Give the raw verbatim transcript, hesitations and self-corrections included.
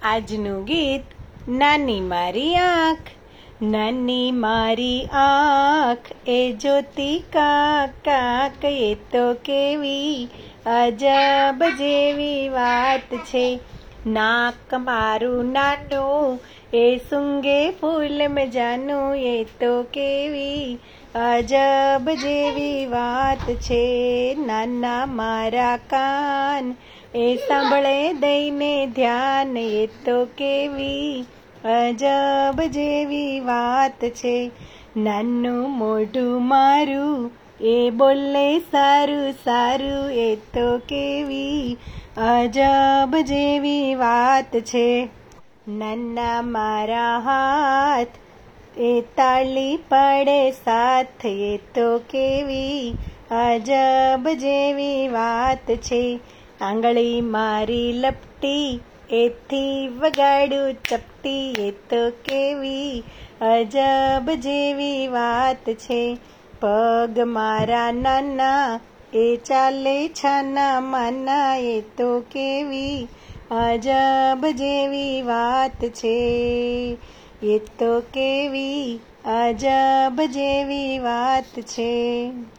આજનું ગીત નાની મારી આંખ. નાની મારી આંખ એ જોતી કાંક કાંક, એ તો કેવી અજબ જેવી વાત છે. નાક મારું નાનું એ સૂંઘે ફૂલ મજાનું, એ તો કેવી અજબ જેવી વાત છે. નાના મારા કાન એ સાંભળે દઈને ધ્યાન, એ તો કેવી અજબ જેવી વાત છે. નાનું મોઢું મારું એ બોલે સારું સારું, એ તો કેવી અજબ જેવી વાત છે. નાના મારા હાથ એ તાળી પાડે સાથ, એ તો કેવી અજબ જેવી વાત છે. આંગળી મારી લપટી એથી વગાડું ચપટી, એ તો કેવી અજબ જેવી વાત છે. પગ મારા નાના એ ચાલે છાના માના, એ તો કેવી અજબ જેવી વાત છે. એ તો કેવી અજબ જેવી વાત છે.